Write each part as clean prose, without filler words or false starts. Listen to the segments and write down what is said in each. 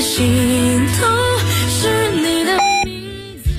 心头是你的名字。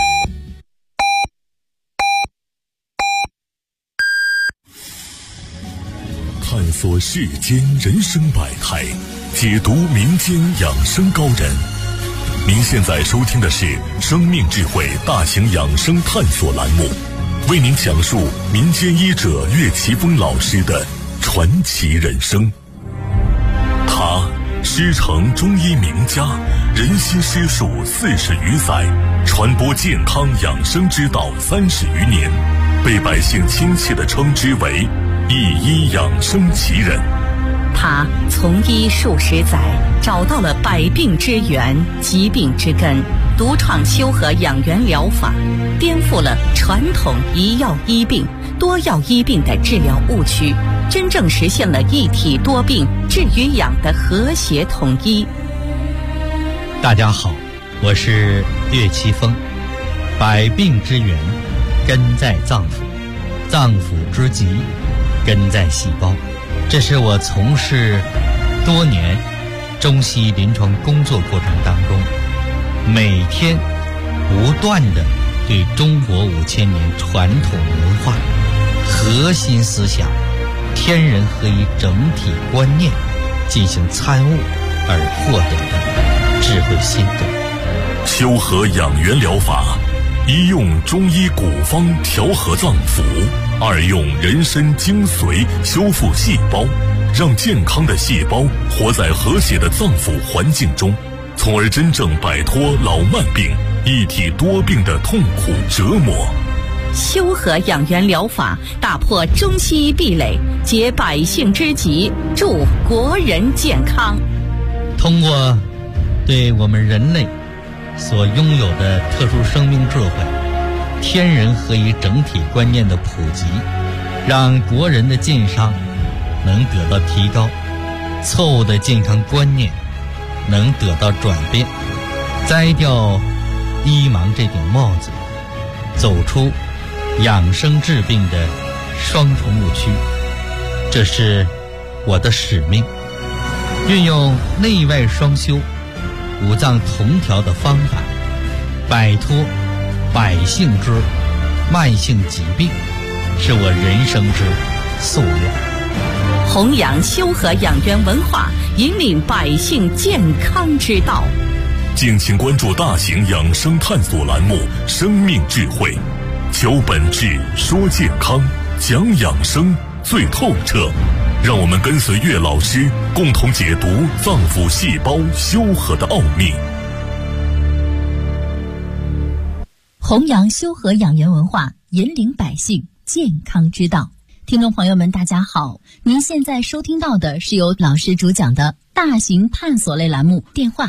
探索世间人生百态，解读民间养生高人。您现在收听的是生命智慧大型养生探索栏目，为您讲述民间医者岳奇峰老师的传奇人生。他师承中医名家，人心师术40余载，传播健康养生之道30余年，被百姓亲切地称之为一医养生奇人。 他从医数十载，找到了百病之源、疾病之根，独创修和养元疗法，颠覆了传统一药医病、多药医病的治疗误区，真正实现了一体多病治与养的和谐统一。 大家好，我是岳奇峰。百病之源根在脏腑，脏腑之疾根在细胞。这是我从事多年中西医临床工作过程当中，每天不断地对中国5000年传统文化核心思想天人合一整体观念进行参悟而获得的智慧心得。 修和养元疗法，一用中医古方调和脏腑，二用人参精髓修复细胞，让健康的细胞活在和谐的脏腑环境中，从而真正摆脱老慢病、一体多病的痛苦折磨。 修和养元疗法打破中西医壁垒，解百姓之急，助国人健康。 通过对我们人类所拥有的特殊生命智慧、天人合一整体观念的普及，让国人的健康能得到提高，错误的健康观念能得到转变，摘掉医盲这顶帽子，走出养生治病的双重误区。这是我的使命，运用内外双修、五脏同调的方法，摆脱百姓之慢性疾病，是我人生之夙愿。 弘扬修和养元文化，引领百姓健康之道。 敬请关注大型养生探索栏目《生命智慧》，求本质，说健康，讲养生最透彻。让我们跟随岳老师，共同解读脏腑细胞修和的奥秘。 弘扬修和养元文化，引领百姓健康之道。听众朋友们大家好，您现在收听到的是由老师主讲的大型探索类栏目，电话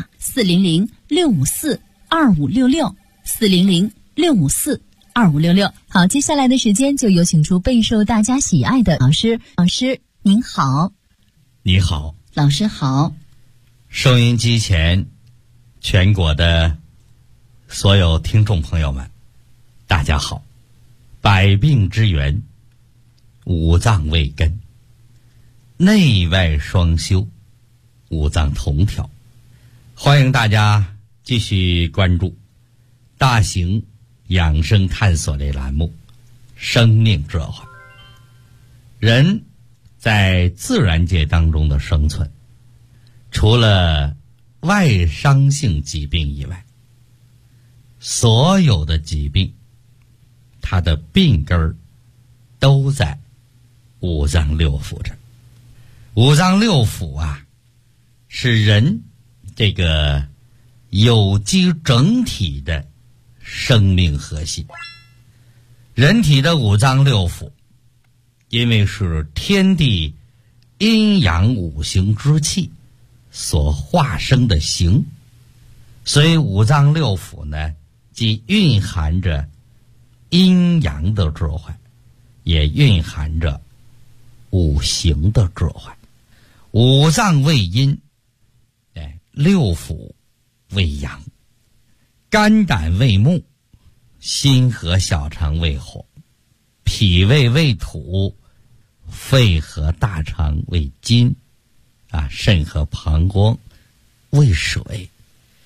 400-654-2566 400-654-2566。好，接下来的时间就有请出备受大家喜爱的老师。老师您好。 你好。 老师好。 收音机前全国的所有听众朋友们大家好。百病之源，五脏为根，内外双修，五脏同调。欢迎大家继续关注大型养生探索类栏目《生命智慧》。人在自然界当中的生存，除了外伤性疾病以外，所有的疾病它的病根儿都在五脏六腑这。五脏六腑啊，是人这个有机整体的生命核心。人体的五脏六腑因为是天地阴阳五行之气所化生的形，所以五脏六腑呢，既蕴含着阴阳的智慧，也蕴含着五行的智慧。五脏为阴，六腑为阳，肝胆为木，心和小肠为火，脾胃为土，肺和大肠为金，肾和膀胱为水。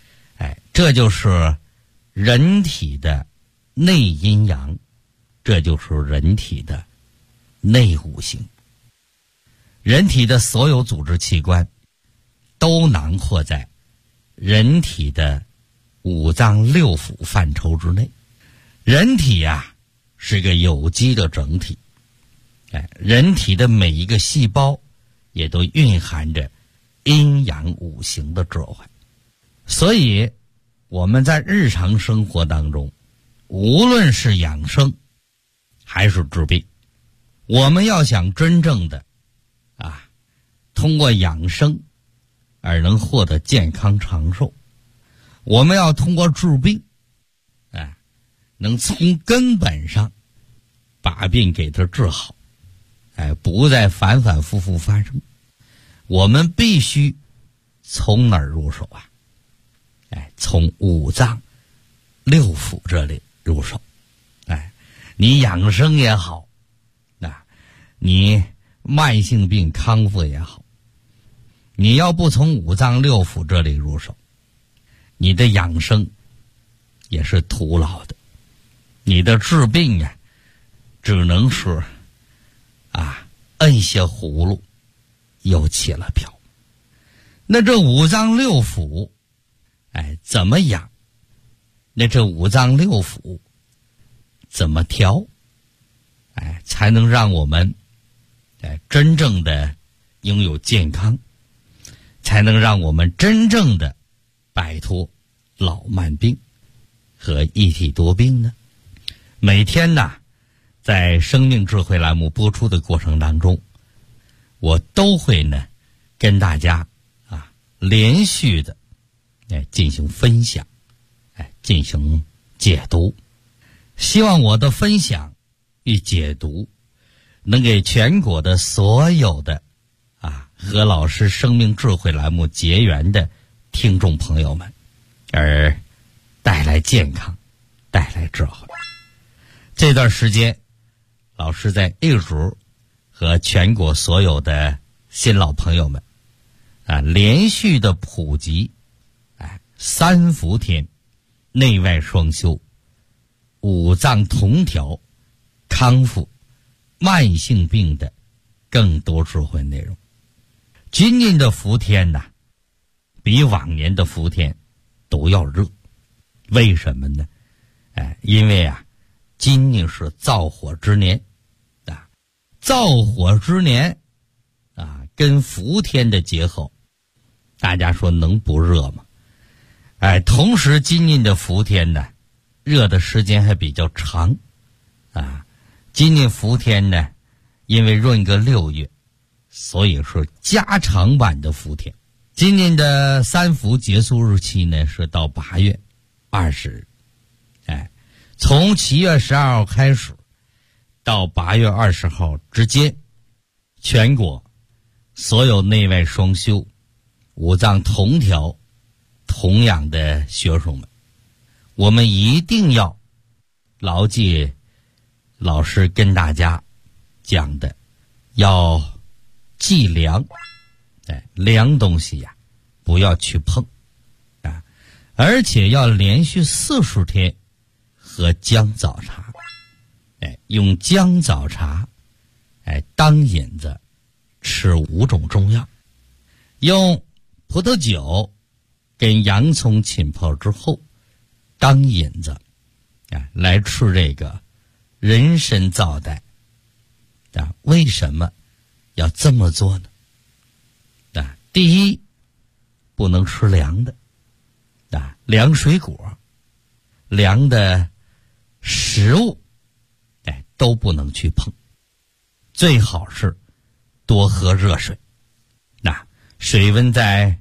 这就是人体的内阴阳，这就是人体的内五行。人体的所有组织器官都囊括在人体的五脏六腑范畴之内。人体是个有机的整体，人体的每一个细胞也都蕴含着阴阳五行的智慧。所以我们在日常生活当中，无论是养生还是治病，我们要想真正的通过养生而能获得健康长寿，我们要通过治病能从根本上把病给它治好，不再反反复复发生。我们必须从哪儿入手从五脏六腑这里入手。你养生也好，你慢性病康复也好，你要不从五脏六腑这里入手，你的养生也是徒劳的，你的治病只能是摁下葫芦又起了瓢。那这五脏六腑怎么养？那这五脏六腑怎么调？才能让我们真正的拥有健康，才能让我们真正的摆脱老慢病和一体多病呢？每天在生命智慧栏目播出的过程当中，我都会跟大家连续的进行分享，进行解读。希望我的分享与解读能给全国的所有的和老师生命智慧栏目结缘的听众朋友们而带来健康，带来智慧。这段时间老师在一直和全国所有的新老朋友们连续的普及三伏天内外双修、五脏同调、康复慢性病的更多智慧内容。今年的伏天比往年的伏天都要热。为什么呢？因为今年是燥火之年燥火之年跟伏天的结合，大家说能不热吗？同时今年的伏天热的时间还比较长今年伏天因为闰个6月，所以是加长版的伏天。今年的三伏结束日期是到8月20日。从7月12号开始到8月20号之间，全国所有内外双修、五脏同调同样的学生们，我们一定要牢记老师跟大家讲的，要忌凉，凉东西不要去碰而且要连续40天喝姜枣茶，用姜枣茶当引子吃5种中药，用葡萄酒跟洋葱浸泡之后当引子来吃这个人参皂带为什么要这么做呢？第一，不能吃凉的凉水果、凉的食物都不能去碰，最好是多喝热水。水温在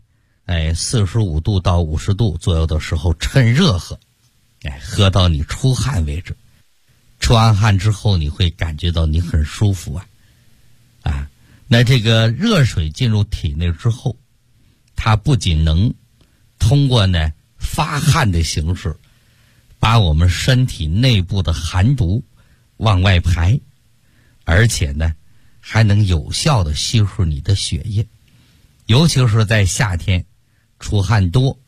45度到50度左右的时候趁热喝，喝到你出汗为止。出完汗之后你会感觉到你很舒服那这个热水进入体内之后，它不仅能通过发汗的形式把我们身体内部的寒毒往外排，而且还能有效的稀释你的血液。尤其是在夏天出汗多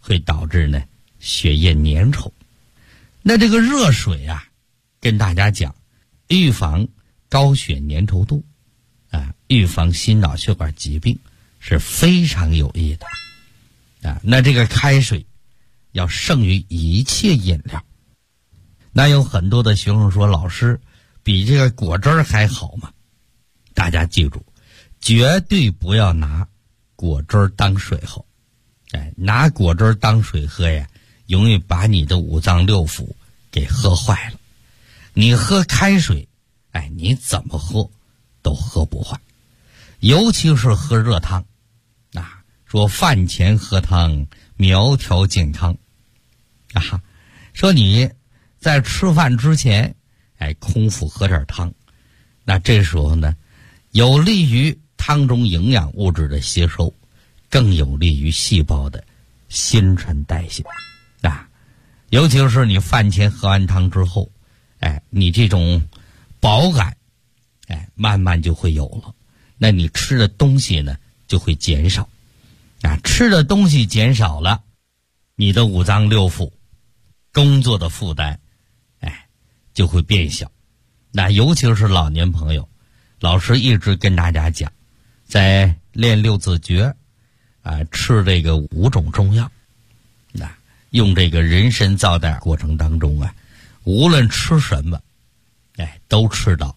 会导致呢血液粘稠。那这个热水啊，跟大家讲，预防高血粘稠度啊，预防心脑血管疾病是非常有益的啊。那这个开水要胜于一切饮料。那有很多的学生说，老师，比这个果汁儿还好吗？大家记住，绝对不要拿果汁儿当水喝。拿果汁儿当水喝呀，容易把你的五脏六腑给喝坏了。你喝开水，你怎么喝都喝不坏。尤其是喝热汤啊，说饭前喝汤苗条健康啊，说你在吃饭之前空腹喝点汤，那这时候呢，有利于汤中营养物质的吸收，更有利于细胞的新陈代谢啊。尤其是你饭前喝完汤之后，你这种饱感慢慢就会有了，那你吃的东西呢就会减少啊，吃的东西减少了，你的五脏六腑工作的负担就会变小。那尤其是老年朋友，老师一直跟大家讲，在练六字诀吃这个5种中药，用这个人参皂带过程当中无论吃什么都吃到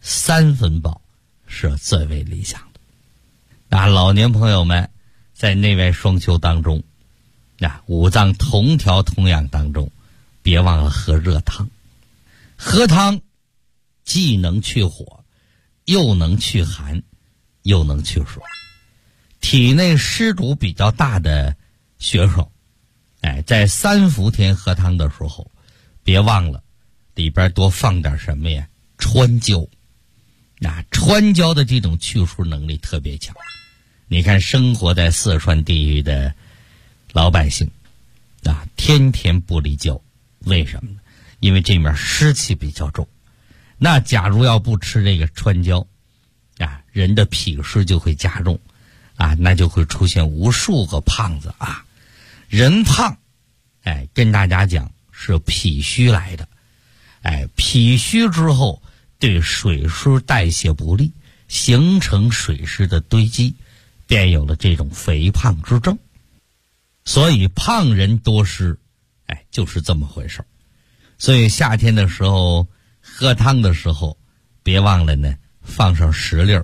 3分饱是最为理想的。那老年朋友们在内外双修当中，五脏同调同养当中，别忘了喝热汤。喝汤既能去火，又能去寒，又能去暑。体内湿毒比较大的学生在3伏天喝汤的时候，别忘了里边多放点什么呀？川椒。川椒的这种去湿能力特别强。你看生活在四川地域的老百姓天天不离椒，为什么呢？因为这面湿气比较重。那假如要不吃这个川椒人的脾湿就会加重那就会出现无数个胖子人胖跟大家讲是脾虚来的脾虚之后对水湿代谢不利，形成水湿的堆积，便有了这种肥胖之症。所以胖人多湿就是这么回事。所以夏天的时候喝汤的时候，别忘了呢放上10粒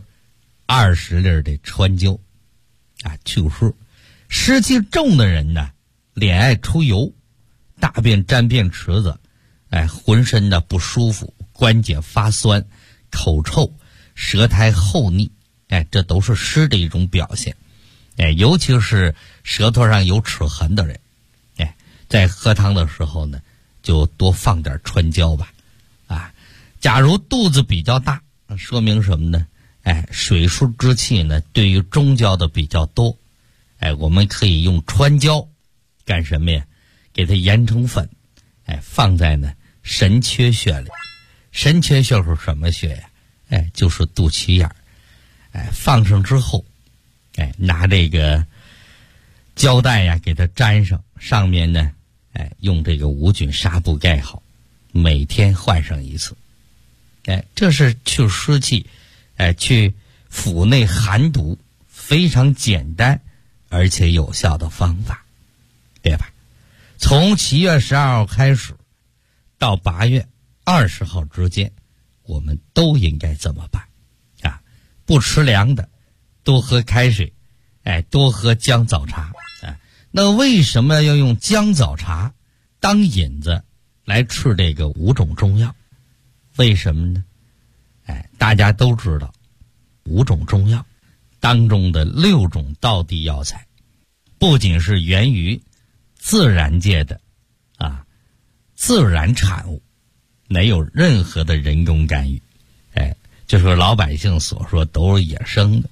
20粒的川椒去湿。湿气重的人呢，脸爱出油，大便沾便池子浑身的不舒服，关节发酸，口臭，舌苔厚腻这都是湿的一种表现尤其是舌头上有齿痕的人在喝汤的时候呢，就多放点川椒吧假如肚子比较大，说明什么呢？水湿之气呢对于中焦的比较多我们可以用川椒干什么呀？给它研成粉放在呢神阙穴里。神阙穴是什么穴呀？就是肚脐眼放上之后拿这个胶带给它粘上，上面呢用这个无菌纱布盖好，每天换上一次这是去湿气去腹内寒毒非常简单而且有效的方法，对吧？从7月12号开始到8月20号之间，我们都应该这么办不吃凉的，多喝开水多喝姜枣茶那为什么要用姜枣茶当引子来吃这个5种中药？为什么呢？大家都知道5种中药当中的6种道地药材，不仅是源于自然界的自然产物，没有任何的人工干预就是老百姓所说都是野生的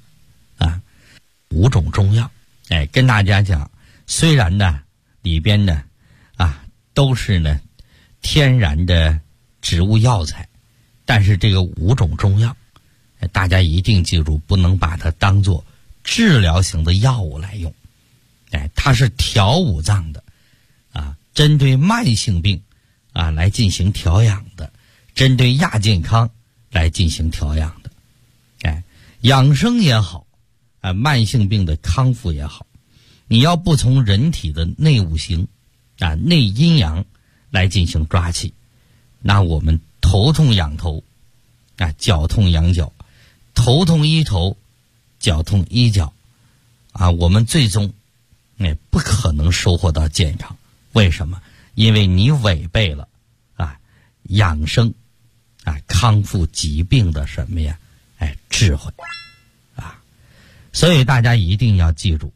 5种中药跟大家讲，虽然呢里边呢都是呢天然的植物药材，但是这个5种中药大家一定记住，不能把它当作治疗型的药物来用它是调五脏的针对慢性病来进行调养的，针对亚健康来进行调养的。养生也好慢性病的康复也好，你要不从人体的内五行内阴阳来进行抓起，那我们头痛养头脚痛养脚，头痛医头，脚痛医脚我们最终不可能收获到健康。为什么？因为你违背了养生康复疾病的什么呀智慧所以大家一定要记住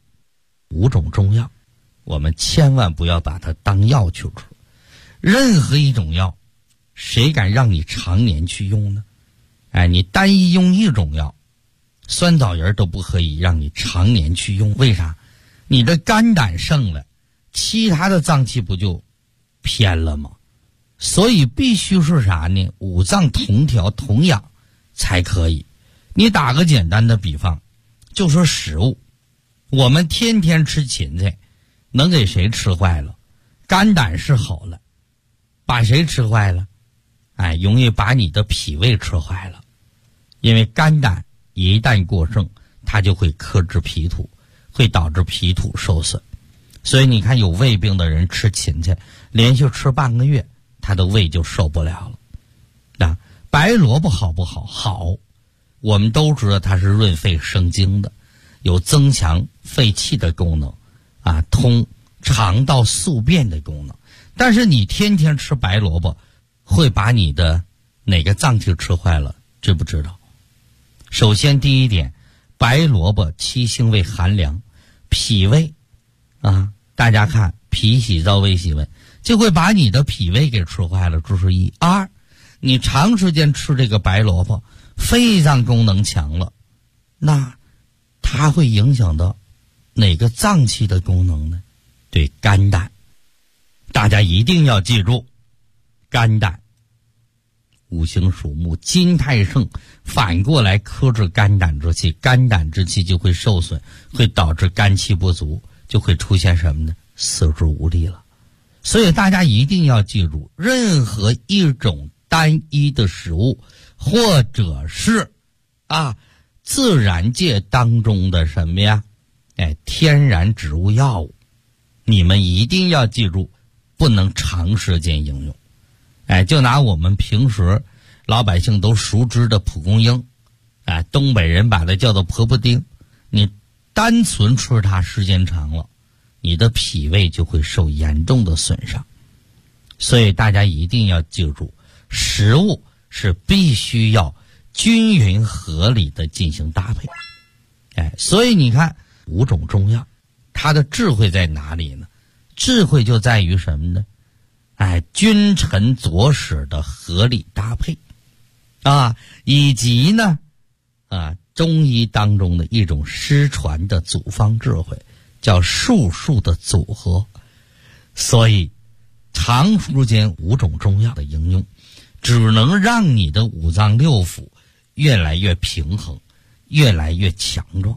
5种中药，我们千万不要把它当药去吃。任何一种药谁敢让你常年去用呢？你单一用一种药，酸枣仁都不可以让你常年去用。为啥？你的肝胆盛了，其他的脏器不就偏了吗？所以必须是啥呢？五脏同调同养才可以。你打个简单的比方，就说食物，我们天天吃芹菜，能给谁吃坏了？肝胆是好了，把谁吃坏了？容易把你的脾胃吃坏了。因为肝胆一旦过剩，它就会克制脾土，会导致脾土受损。所以你看有胃病的人吃芹菜，连续吃半个月，他的胃就受不了了。白萝卜好不好？好，我们都知道它是润肺生津的，有增强肺气的功能通肠道宿便的功能。但是你天天吃白萝卜，会把你的哪个脏器吃坏了？知不知道？首先第一点，白萝卜其性味寒凉，脾胃大家看脾喜燥胃喜温，就会把你的脾胃给吃坏了，这是一。二，你长时间吃这个白萝卜，肺脏功能强了，那它会影响到哪个脏器的功能呢？对，肝胆。大家一定要记住，肝胆五行属木，金太盛，反过来克制肝胆之气，肝胆之气就会受损，会导致肝气不足，就会出现什么呢？四肢无力了。所以大家一定要记住，任何一种单一的食物，或者是自然界当中的什么呀天然植物药物，你们一定要记住，不能长时间应用。就拿我们平时老百姓都熟知的蒲公英东北人把它叫做婆婆丁，你单纯吃它时间长了，你的脾胃就会受严重的损伤。所以大家一定要记住，食物是必须要均匀合理的进行搭配。所以你看5种中药，它的智慧在哪里呢？智慧就在于什么呢？君臣佐使的合理搭配以及呢中医当中的一种失传的祖方智慧，叫术数的组合。所以长时间5种中药的应用，只能让你的五脏六腑越来越平衡，越来越强壮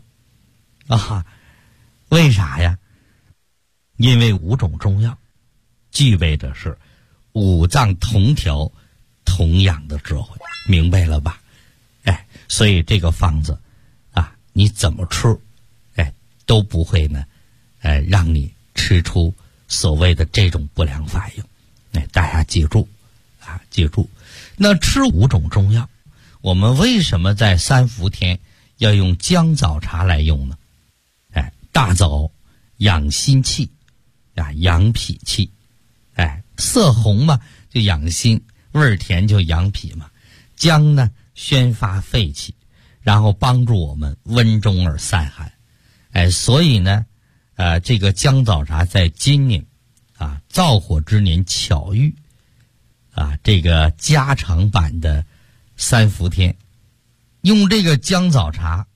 为啥呀？因为5种中药具备的是五脏同调同养的智慧，明白了吧？所以这个方子你怎么吃都不会呢让你吃出所谓的这种不良反应。大家记住记住。那吃5种中药，我们为什么在3伏天要用姜枣茶来用呢？大枣养心气养脾气，色红嘛就养心，味儿甜就养脾嘛。姜呢宣发肺气，然后帮助我们温中而散寒。所以呢这个姜枣茶在今年燥火之年巧遇这个加长版的3伏天，用这个姜枣茶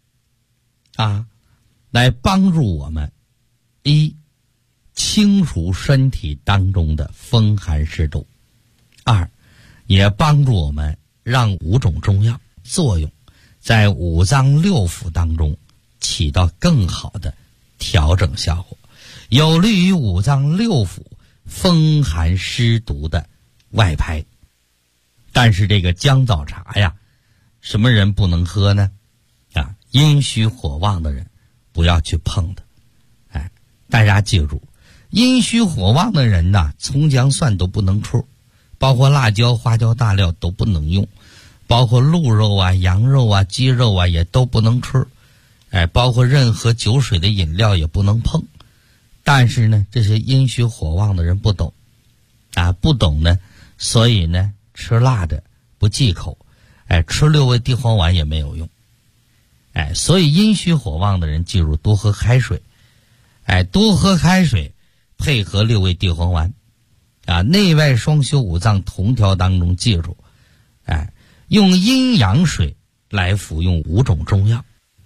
来帮助我们一清除身体当中的风寒湿毒，二也帮助我们让5种中药作用在五脏六腑当中起到更好的调整效果。 有利于五脏六腑风寒湿毒的外排。但是这个姜枣茶呀，什么人不能喝呢？阴虚火旺的人不要去碰它。大家记住，阴虚火旺的人呐，葱姜蒜都不能吃，包括辣椒、花椒、大料都不能用，包括鹿肉啊、羊肉啊、鸡肉啊也都不能吃。包括任何酒水的饮料也不能碰。但是呢，这些阴虚火旺的人不懂不懂呢，所以呢，吃辣的不忌口，吃六味地黄丸也没有用。所以阴虚火旺的人记住多喝开水，多喝开水，配合六味地黄丸，内外双修五脏同调当中记住，用阴阳水来服用5种中药，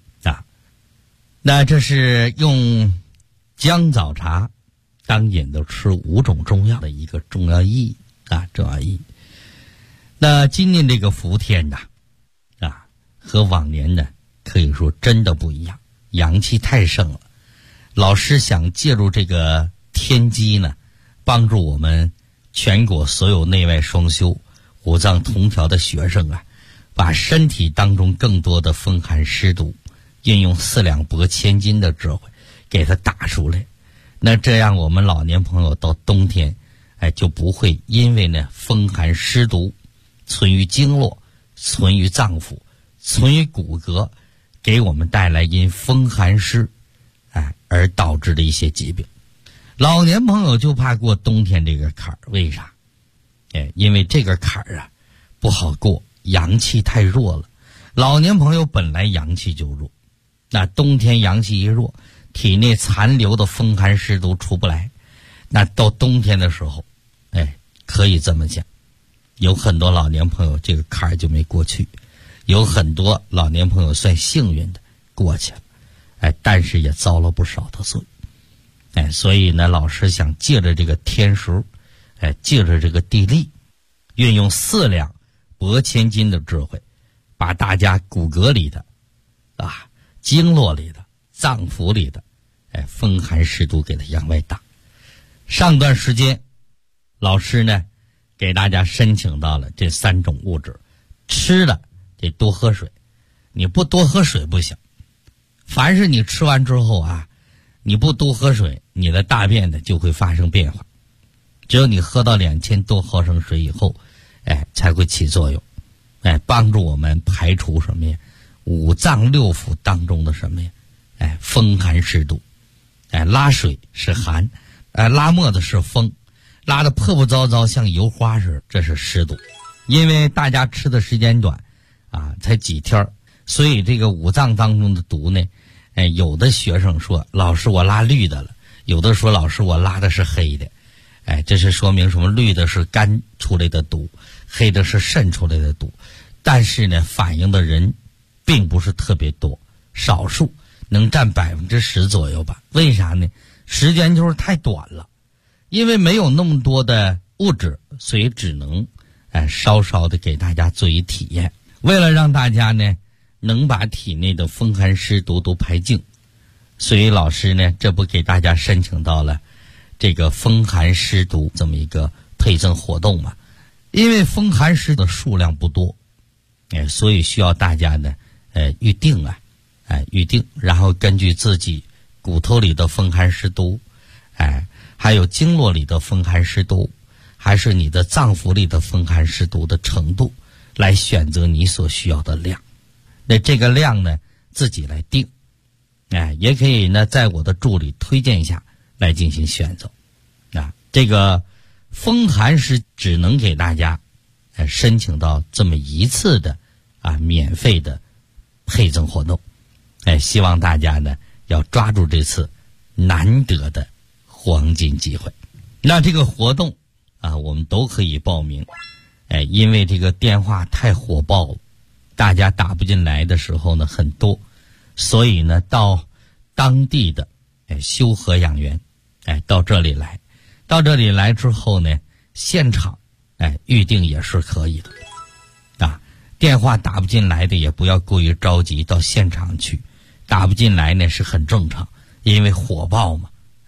那这是用姜枣茶当引子吃5种中药的一个重要意义重要意义。那今年这个伏天和往年呢可以说真的不一样，阳气太盛了。老师想借助这个天机呢，帮助我们全国所有内外双修五脏同调的学生把身体当中更多的风寒湿毒运用4两拨千斤的智慧给它打出来。那这样我们老年朋友到冬天就不会因为呢风寒湿毒存于经络、存于脏腑、存于骨骼，给我们带来因风寒湿而导致的一些疾病。老年朋友就怕过冬天这个坎儿，为啥？因为这个坎儿不好过，阳气太弱了。老年朋友本来阳气就弱，那冬天阳气一弱，体内残留的风寒湿毒出不来，那到冬天的时候可以这么讲，有很多老年朋友这个坎儿就没过去，有很多老年朋友算幸运的过去了，但是也遭了不少的罪。所以呢，老师想借着这个天时，借着这个地利，运用4两拨千斤的智慧，把大家骨骼里的经络里的脏腑里的风寒湿毒给它向外打。上段时间老师呢给大家申请到了这3种物质，吃的得多喝水，你不多喝水不行。凡是你吃完之后你不多喝水，你的大便呢就会发生变化。只有你喝到2000多毫升水以后才会起作用，帮助我们排除什么呀？五脏六腑当中的什么呀？风寒湿毒。拉水是寒，拉沫子是风，拉得破破糟糟像油花似的，这是湿毒。因为大家吃的时间短才几天，所以这个五脏当中的毒呢，有的学生说老师我拉绿的了，有的说老师我拉的是黑的。这是说明什么？绿的是肝出来的毒，黑的是肾出来的毒。但是呢，反应的人并不是特别多，少数能占10%左右吧。为啥呢？时间就是太短了，因为没有那么多的物质，所以只能稍稍的给大家做一体验。为了让大家呢能把体内的风寒湿毒都排净，所以老师呢这不给大家申请到了这个风寒湿毒这么一个配赠活动嘛。因为风寒湿的数量不多，所以需要大家呢预定预定，然后根据自己骨头里的风寒湿毒，还有经络里的风寒湿毒，还是你的脏腑里的风寒湿毒的程度，来选择你所需要的量。那这个量呢自己来定，也可以呢在我的助理推荐下来进行选择。这个风寒湿只能给大家申请到这么一次的免费的配赠活动。希望大家呢要抓住这次难得的黄金机会。那这个活动我们都可以报名，因为这个电话太火爆了，大家打不进来的时候呢很多，所以呢到当地的修和养元到这里来之后呢，现场预定也是可以的电话打不进来的也不要过于着急，到现场去。打不进来呢是很正常，因为火爆嘛，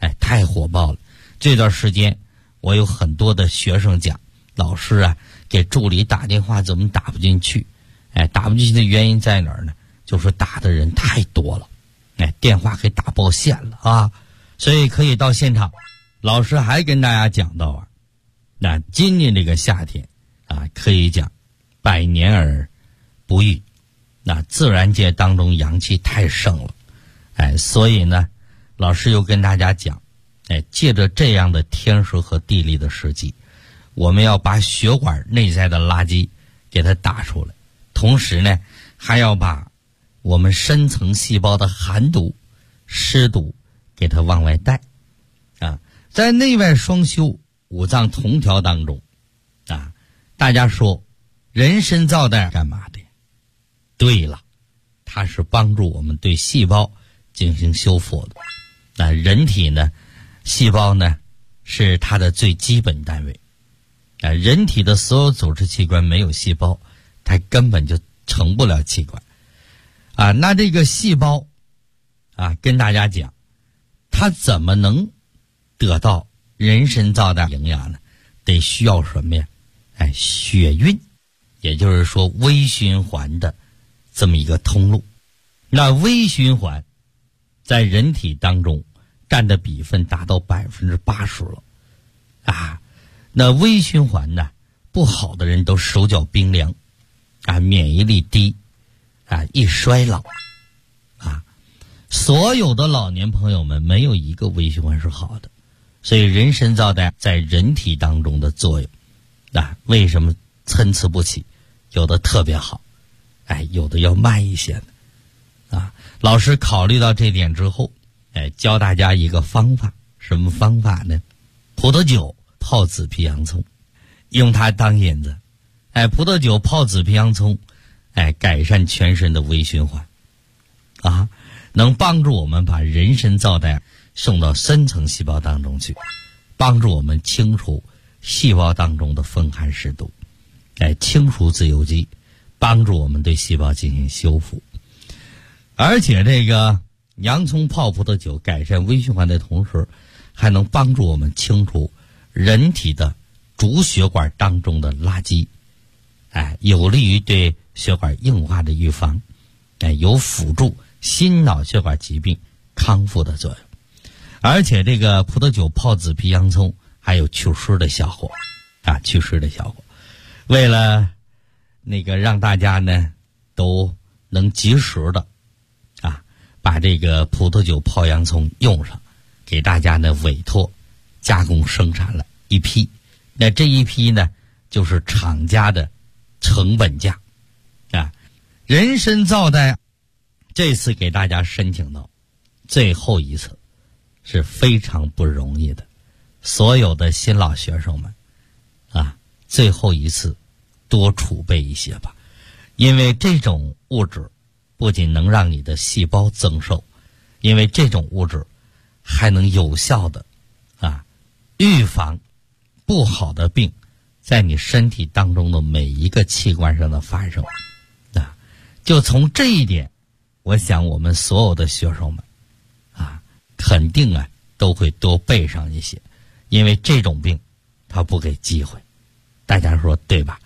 太火爆了。这段时间我有很多的学生讲，老师啊给助理打电话怎么打不进去？打不进去的原因在哪儿呢？就是打的人太多了，电话给打爆线了啊！所以可以到现场。老师还跟大家讲到啊，那今年这个夏天啊，可以讲百年而不遇，那自然界当中阳气太盛了，所以呢，老师又跟大家讲，借着这样的天时和地利的时机，我们要把血管内在的垃圾给它打出来，同时呢，还要把我们深层细胞的寒毒、湿毒给它往外带啊。在内外双修、五脏同调当中啊，大家说人参皂苷干嘛的？对了，它是帮助我们对细胞进行修复的。那人体呢，细胞呢是它的最基本单位啊。人体的所有组织器官没有细胞，它根本就成不了器官啊。那这个细胞啊，跟大家讲，它怎么能得到人参皂苷营养呢？得需要什么呀？血运，也就是说微循环的这么一个通路。那微循环在人体当中占的比分达到80%了啊。那微循环呢，不好的人都手脚冰凉啊，免疫力低啊，易衰老啊。所有的老年朋友们没有一个微循环是好的，所以人参皂苷在人体当中的作用啊，为什么参差不齐？有的特别好，有的要慢一些的啊。老师考虑到这点之后，教大家一个方法。什么方法呢？葡萄酒泡紫皮洋葱，用它当引子，葡萄酒泡紫皮洋葱，改善全身的微循环啊，能帮助我们把人参皂苷送到深层细胞当中去，帮助我们清除细胞当中的风寒湿毒，清除自由基，帮助我们对细胞进行修复。而且这个洋葱泡葡萄酒改善微循环的同时，还能帮助我们清除人体的主血管当中的垃圾，有利于对血管硬化的预防，有辅助心脑血管疾病康复的作用。而且这个葡萄酒泡紫皮洋葱还有祛湿的效果啊，祛湿的效果。为了那个让大家呢都能及时的啊把这个葡萄酒泡洋葱用上，给大家呢委托加工生产了一批。那这一批呢就是厂家的成本价啊。人参皂苷这次给大家申请到最后一次是非常不容易的，所有的新老学生们啊，最后一次多储备一些吧。因为这种物质不仅能让你的细胞增寿，因为这种物质还能有效的预防不好的病在你身体当中的每一个器官上的发生啊。就从这一点，我想我们所有的学生们肯定都会多备上一些，因为这种病它不给机会，大家说对吧？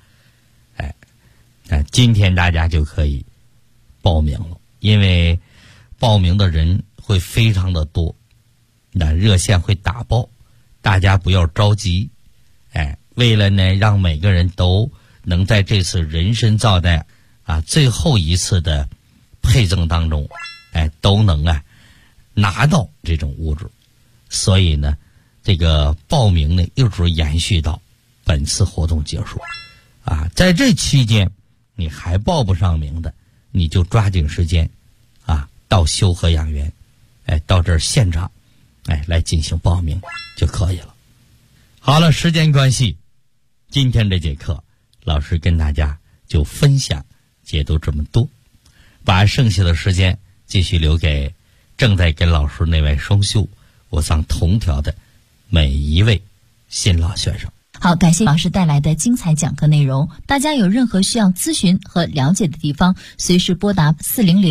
今天大家就可以报名了，因为报名的人会非常的多，那热线会打爆，大家不要着急。为了呢让每个人都能在这次人参皂苷最后一次的配赠当中都能拿到这种物质，所以呢这个报名呢一直延续到本次活动结束在这期间你还报不上名的，你就抓紧时间到修和养元到这儿现场来进行报名就可以了。好了，时间关系，今天这节课老师跟大家就分享解读这么多，把剩下的时间继续留给正在跟老师内外双修五脏同调的每一位新老学生。 好，感谢老师带来的精彩讲课内容。大家有任何需要咨询和了解的地方，随时拨打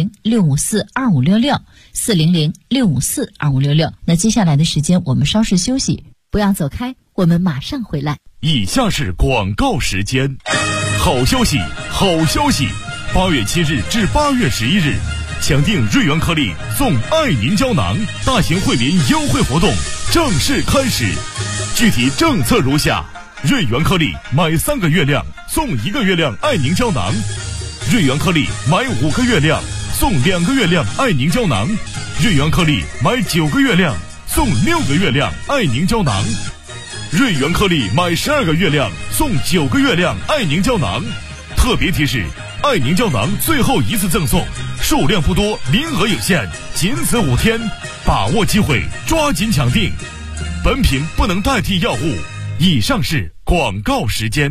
400-654-2566，400-654-2566。那接下来的时间我们稍事休息，不要走开，我们马上回来。 以下是广告时间。好消息，好消息！8月7日至8月11日，抢订瑞元颗粒送爱凝胶囊大型惠民优惠活动正式开始。具体政策如下：瑞元颗粒买3个月亮送1个月亮爱凝胶囊，瑞元颗粒买5个月亮送2个月亮爱凝胶囊，瑞元颗粒买9个月亮送6个月亮爱凝胶囊，瑞元颗粒买12个月亮送9个月亮爱凝胶囊。特别提示：爱凝胶囊最后一次赠送，数量不多，名额有限，仅此5天，把握机会，抓紧抢订。本品不能代替药物。以上是广告时间。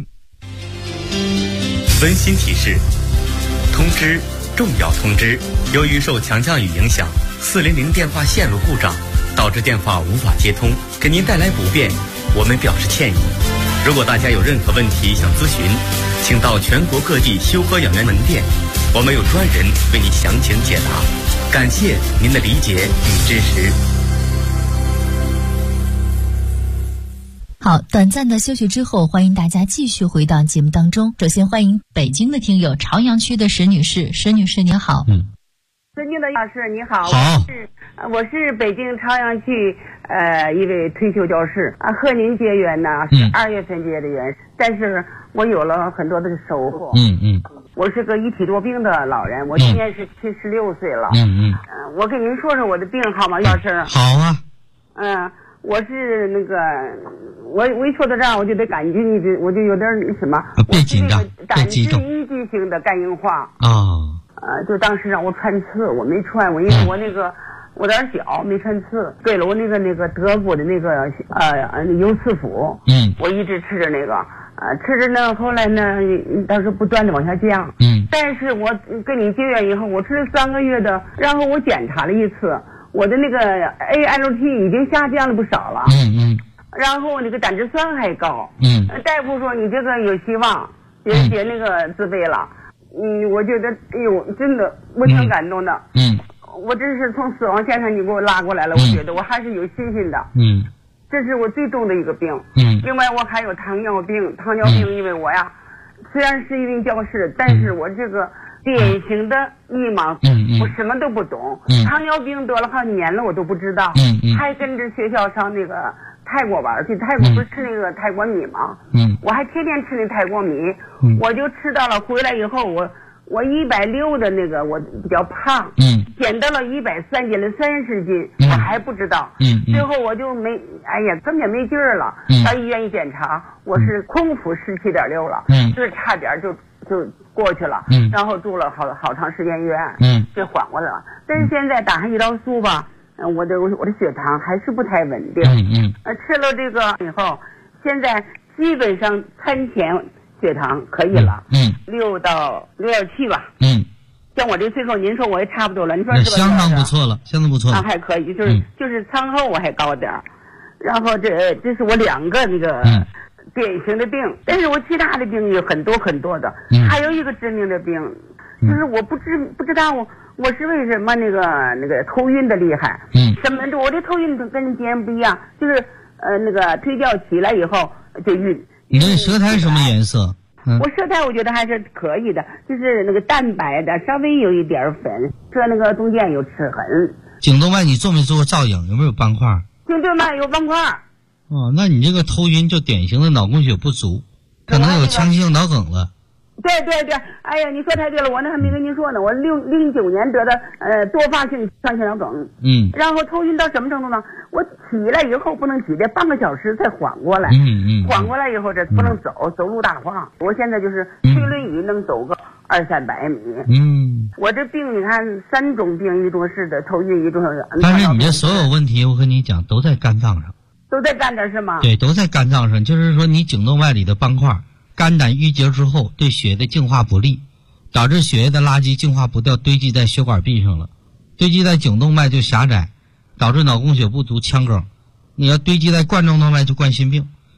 温馨提示：通知，重要通知！由于受强降雨影响，400电话线路故障，导致电话无法接通，给您带来不便，我们表示歉意。如果大家有任何问题想咨询，请到全国各地修和养元门店，我们有专人为你详情解答。感谢您的理解与支持。 好，短暂的休息之后，欢迎大家继续回到节目当中。首先欢迎北京的听友朝阳区的石女士，石女士您好。 尊敬的老师你好。 好， 我是北京朝阳区一位退休教师啊，和您结缘呢是2月份结的缘，但是我有了很多的收获。我是个一体多病的老人，我今年是76岁了。我跟您说说我的病好吗，老师？ 好啊。 我是那个，我一说到这儿，我就得感觉我就有点什么， 别紧张， 胆汁一级性的肝硬化就当时让我穿刺，我没穿，因为我那个我胆小没穿刺，给了我那个德国的那个优次辅，我一直吃着那个吃着呢，后来呢当时不断的往下降，但是我跟你结缘以后，我吃了3个月的，然后我检查了一次。我的那个 ALT 已经下降了不少了，然后那个胆汁酸还高，大夫说你这个有希望，别那个自费了，我觉得哎呦，真的我挺感动的，我这是从死亡线上你给我拉过来了，我觉得我还是有信心的，这是我最重的一个病，另外我还有糖尿病，因为我呀虽然是一名教师，但是我这个典型的迷茫，我什么都不懂，糖尿病得了好几年了，我都不知道，还跟着学校上那个泰国玩去，泰国不是吃那个泰国米吗？我还天天吃那泰国米，我就吃到了，回来以后我160的那个我比较胖，减到了130斤了30斤，我还不知道，最后我就根本没劲儿了，到医院一检查，我是空腹17.6了，就是差点就过去了，然后住了好长时间医院，就缓过来了。但是现在打上胰岛素吧，我的血糖还是不太稳定，吃了这个以后，现在基本上餐前血糖可以了，6到6.7吧，像我这岁数，您说我也差不多了，你说是吧？ 相当不错了，相当不错了， 还可以，就是餐后我还高点儿，然后这是我2个那个典型的病，但是我其他的病有很多很多的，还有一个致命的病，就是我不知道我是为什么那个头晕的厉害，什么我这头晕跟别人不一样，就是那个睡觉起来以后就晕。 你那舌苔什么颜色？ 我舌苔我觉得还是可以的，就是那个淡白的，稍微有一点粉，这那个中间有齿痕。 颈动脉你做没做过造影？有没有斑块？ 颈动脉有斑块。 那你这个头晕就典型的脑供血不足，可能有腔性脑梗了。 对，哎呀，你说太对了，我那还没跟您说呢，我09年得的多发性腔性脑梗，然后头晕到什么程度呢？我起来以后不能起来，半个小时才缓过来，缓过来以后这不能走路大晃，我现在就是推轮椅能走个200-300米，我这病你看3种病，一种是的头晕，一种是。 但是你这所有问题，我跟你讲都在肝脏上。 都在肝脏是吗？ 对，都在肝脏上，就是说你颈动脉里的斑块。肝胆郁结之后，对血液的净化不利，导致血液的垃圾净化不掉，堆积在血管壁上了，堆积在颈动脉就狭窄，导致脑供血不足、腔梗。你要堆积在冠状动脉就冠心病，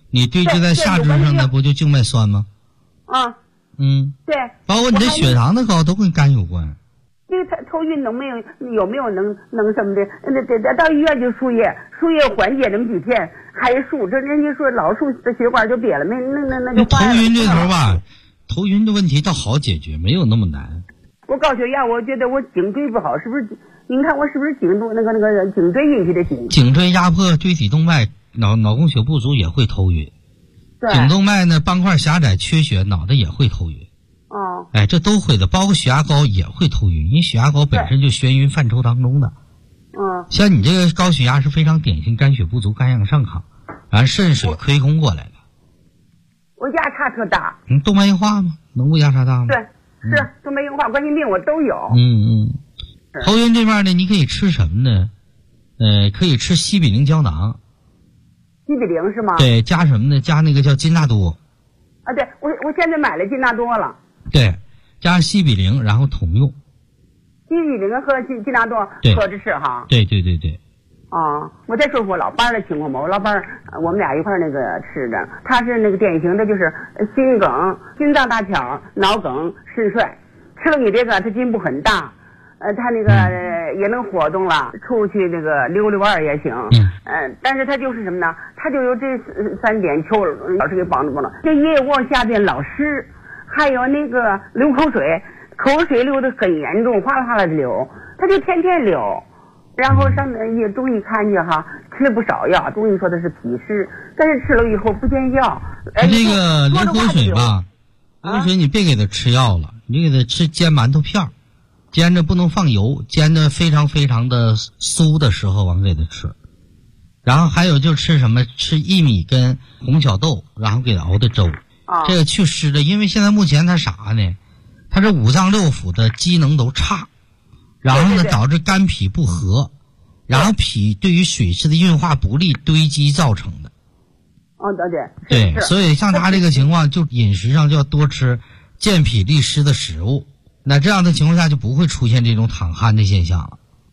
你对置在下肢上的不就静脉栓吗？ 啊。对。 包括你的血糖的高都跟肝有关。 这个头晕有没有能什么的？得到医院就输液缓解那么几天，还输，这人家说老输这血管就瘪了，那就头晕这头吧，头晕的问题倒好解决，没有那么难。 我高血压，我觉得我颈椎不好，是不是？您看我是不是颈椎引起的颈椎压迫椎体动脉，脑供血不足也会头晕。颈动脉呢斑块狭窄缺血，脑袋也会头晕。哎，这都会的，包括血压高也会头晕，因为血压高本身就眩晕范畴当中的。像你这个高血压是非常典型肝血不足、肝阳上亢，然后肾水亏空过来的。 我压差特大。 你动脉硬化吗？能不压差大吗？ 对，是动脉硬化、冠心病我都有。 头晕这面呢，你可以吃什么呢？可以吃西比灵胶囊。 西比灵是吗？ 对，加什么呢？加那个叫金纳多。 啊，对，我现在买了金纳多了。 对，加上西比灵，然后统用。 西比灵和金纳多合着吃哈。 对。 我再说说我老伴的情况吧。我老伴我们俩一块那个吃的，他是那个典型的就是心梗、心脏搭桥、脑梗、肾衰。吃了你这个，他进步很大。他那个也能活动了，出去那个溜溜弯也行。但是他就是什么呢？他就有这3点，求老师给帮助了。这腋窝下边老湿，还有那个流口水流得很严重，哗啦哗啦的流，他就天天流。然后上中医看去哈，吃了不少药，中医说的是脾湿，但是吃了以后不见效。 这个流口水吧，流口水你别给他吃药了，你就给他吃煎馒头片儿。煎着不能放油，煎着非常非常的酥的时候往给他吃。然后还有就吃什么？吃薏米跟红小豆，然后给他熬的粥。这个祛湿的，因为现在目前他啥呢？他这五脏六腑的机能都差，然后呢导致肝脾不和，然后脾对于水湿的运化不利堆积造成的。对，所以像他这个情况，就饮食上就要多吃健脾利湿的食物。那这样的情况下就不会出现这种淌汗的现象了。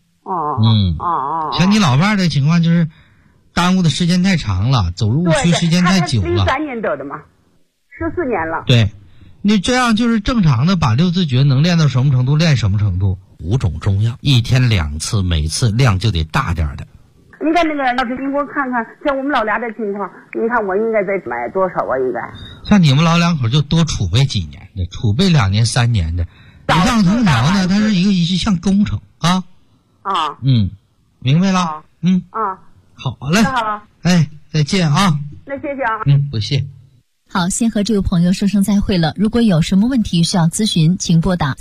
像你老伴儿的情况就是耽误的时间太长了，走入误区时间太久了。 03年得的嘛，14年了。 对，你这样就是正常的把六字诀能练到什么程度练什么程度。5种中药，1天2次，每次量就得大点的。 你看那个老师，你给我看看，像我们老俩的情况，你看我应该再买多少啊？应该像你们老两口就多储备几年的，储备2年3年的。五脏通调呢，它是一项工程啊。明白了。好嘞。好了。哎，再见啊。 那谢谢啊。 不谢。 好，先和这位朋友说声再会了。如果有什么问题需要咨询，请拨打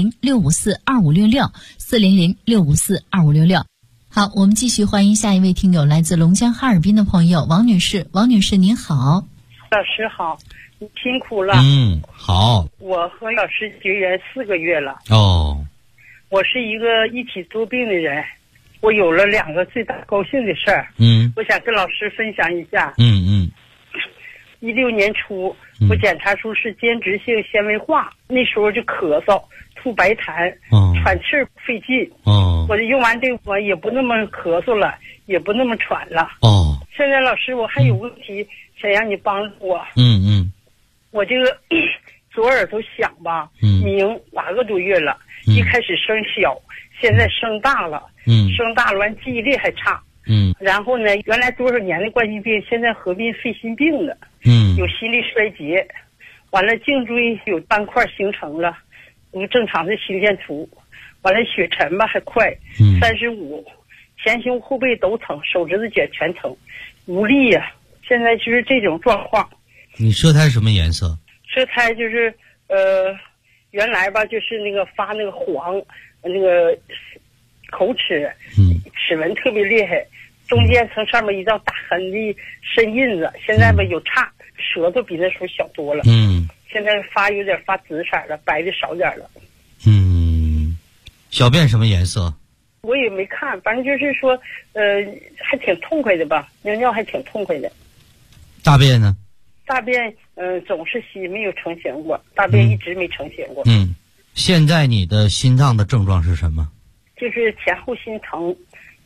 400-654-2566，400-654-2566。好，我们继续欢迎下一位听友，来自龙江哈尔滨的朋友王女士。王女士您好。 老师好，你辛苦了。 好。 我和老师结缘4个月了。我是一个一体多病的人，我有了2个最大高兴的事儿。我想跟老师分享一下。16年初，我检查出是间质性纤维化，那时候就咳嗽、吐白痰、喘气儿费劲。我用完这个我也不那么咳嗽了，也不那么喘了。现在老师，我还有问题想让你帮助我。我这个左耳朵响吧，鸣8个多月了，一开始声小，现在声大了，声大了完记忆力还差。然后呢，原来多少年的冠心病，现在合并肺心病了。有心力衰竭，完了颈椎有斑块形成了，不正常的心电图，完了血沉吧还快，35，前胸后背都疼，手指头茧全疼，无力呀。现在就是这种状况。 你舌苔什么颜色？ 舌苔就是原来吧就是那个发那个黄，那个口齿，齿纹特别厉害。中间从上面一道大痕的深印子，现在吧有差，舌头比那时候小多了。现在有点发紫色了，白的少点了。 小便什么颜色？ 我也没看，反正就是说，还挺痛快的吧，尿还挺痛快的。 大便呢？ 大便总是稀，没有成型过，大便一直没成型过。 现在你的心脏的症状是什么？ 就是前后心疼。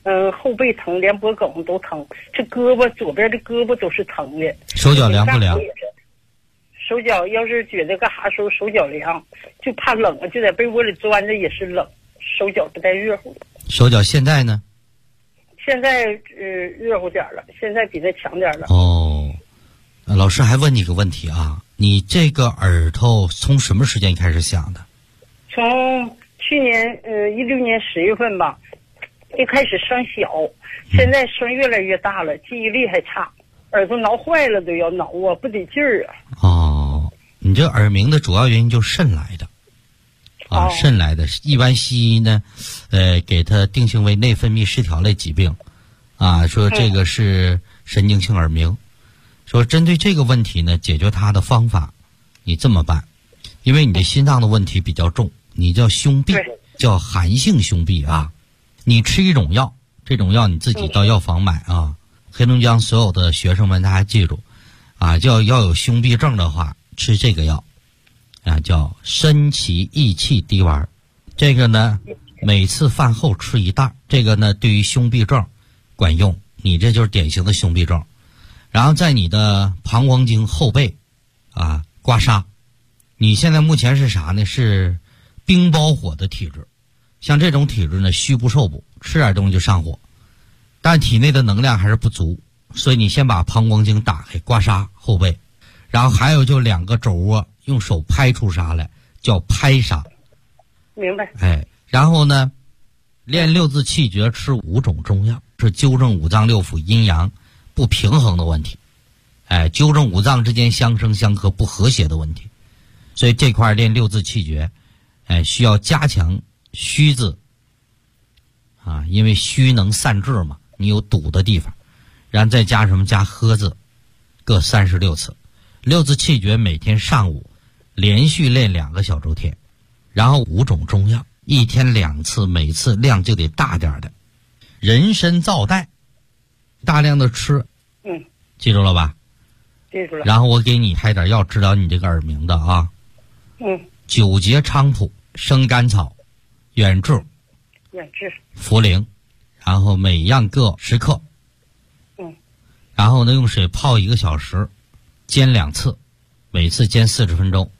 后背疼，连脖梗都疼，这胳膊左边的胳膊都是疼的。 手脚凉不凉？ 手脚要是觉得干啥时候手脚凉，就怕冷，就在被窝里钻着也是冷，手脚不带热乎。 手脚现在呢？ 现在热乎点了，现在比那强点了。 哦，老师还问你个问题啊，你这个耳朵从什么时间开始响的？ 从去年16年10月份吧，一开始声小，现在声越来越大了，记忆力还差，耳朵挠坏了都要挠啊，不得劲儿啊。 哦，你这耳鸣的主要原因就是肾来的。啊，肾来的，一般西医呢，给它定性为内分泌失调类疾病，啊，说这个是神经性耳鸣，说针对这个问题呢，解决它的方法，你这么办，因为你的心脏的问题比较重，你叫胸痹，叫寒性胸痹啊，你吃一种药，这种药你自己到药房买啊，黑龙江所有的学生们大家记住，啊，要有胸痹症的话，吃这个药。啊，叫参芪益气滴丸，这个呢，每次饭后吃一袋，这个呢，对于胸痹症管用。你这就是典型的胸痹症。然后在你的膀胱经后背，啊，刮痧。你现在目前是啥呢？是冰包火的体质。像这种体质呢，虚不受补，吃点东西就上火，但体内的能量还是不足，所以你先把膀胱经打开，刮痧后背，然后还有就2个肘窝。用手拍出痧来，叫拍痧。 明白。 哎，然后呢，练6字气诀，吃5种中药，是纠正五脏六腑阴阳不平衡的问题。哎，纠正五脏之间相生相克不和谐的问题。所以这块练6字气诀，哎，需要加强虚字。啊，因为虚能散滞嘛，你有堵的地方，然后再加什么？加呵字，各36次。6字气诀每天上午连续练2个小周天，然后5种中药，一天2次，每次量就得大点的。人参皂苷，大量的吃，记住了吧？ 记住了。 然后我给你开点药治疗你这个耳鸣的啊。9节菖蒲、生甘草、远志、茯苓，然后每样各10克。然后呢，用水泡1个小时，煎2次，每次煎40分钟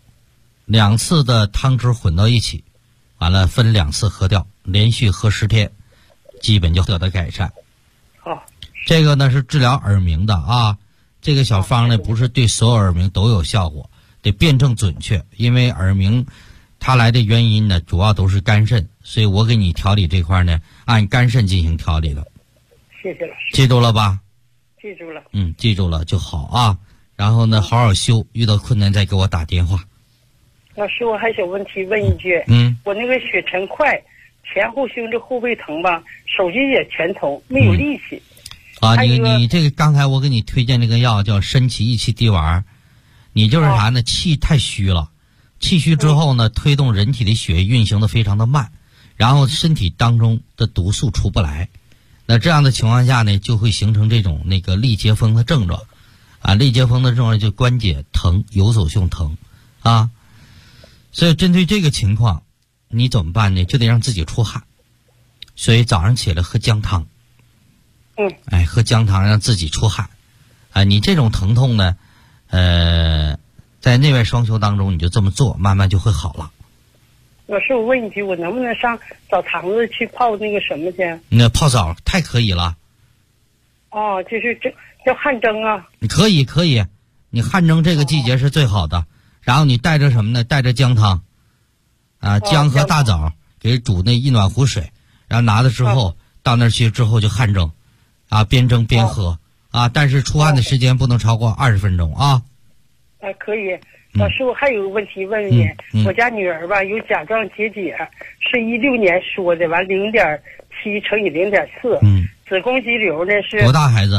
，2次的汤汁混到一起，完了分2次喝掉，连续喝10天，基本就得到改善。 好， 这个呢是治疗耳鸣的啊。这个小方呢不是对所有耳鸣都有效果，得辩证准确，因为耳鸣它来的原因呢主要都是肝肾，所以我给你调理这块呢按肝肾进行调理的。 谢谢老师。 记住了吧？ 记住了。 记住了就好啊。然后呢，好好修，遇到困难再给我打电话。 老师，我还小问题问一句。我那个血沉快，前后胸这后背疼吧，手机也全疼，没有力气。 啊，你这个刚才我给你推荐这个药叫参芪益气滴丸，你就是啥呢？气太虚了，气虚之后呢，推动人体的血液运行的非常的慢，然后身体当中的毒素出不来，那这样的情况下呢，就会形成这种那个痢结风的症状。啊，痢结风的症状就关节疼，游走性疼，啊，所以针对这个情况，你怎么办呢？就得让自己出汗，所以早上起来喝姜汤，哎，喝姜汤让自己出汗，啊，你这种疼痛呢，在内外双修当中你就这么做，慢慢就会好了。 老师，我问一句，我能不能上澡堂子去泡那个什么去？ 那泡澡太可以了。 哦，就是这叫汗蒸啊。 可以，你汗蒸这个季节是最好的。然后你带着什么呢？带着姜汤，啊，姜和大枣给煮那1暖壶水，然后拿了之后到那儿去之后就汗蒸，啊，边蒸边喝，啊，但是出汗的时间不能超过20分钟啊。 可以。老师，我还有个问题问你，我家女儿吧有甲状结节，是16年说的，完0.7乘以0.4，子宫肌瘤呢是多大孩子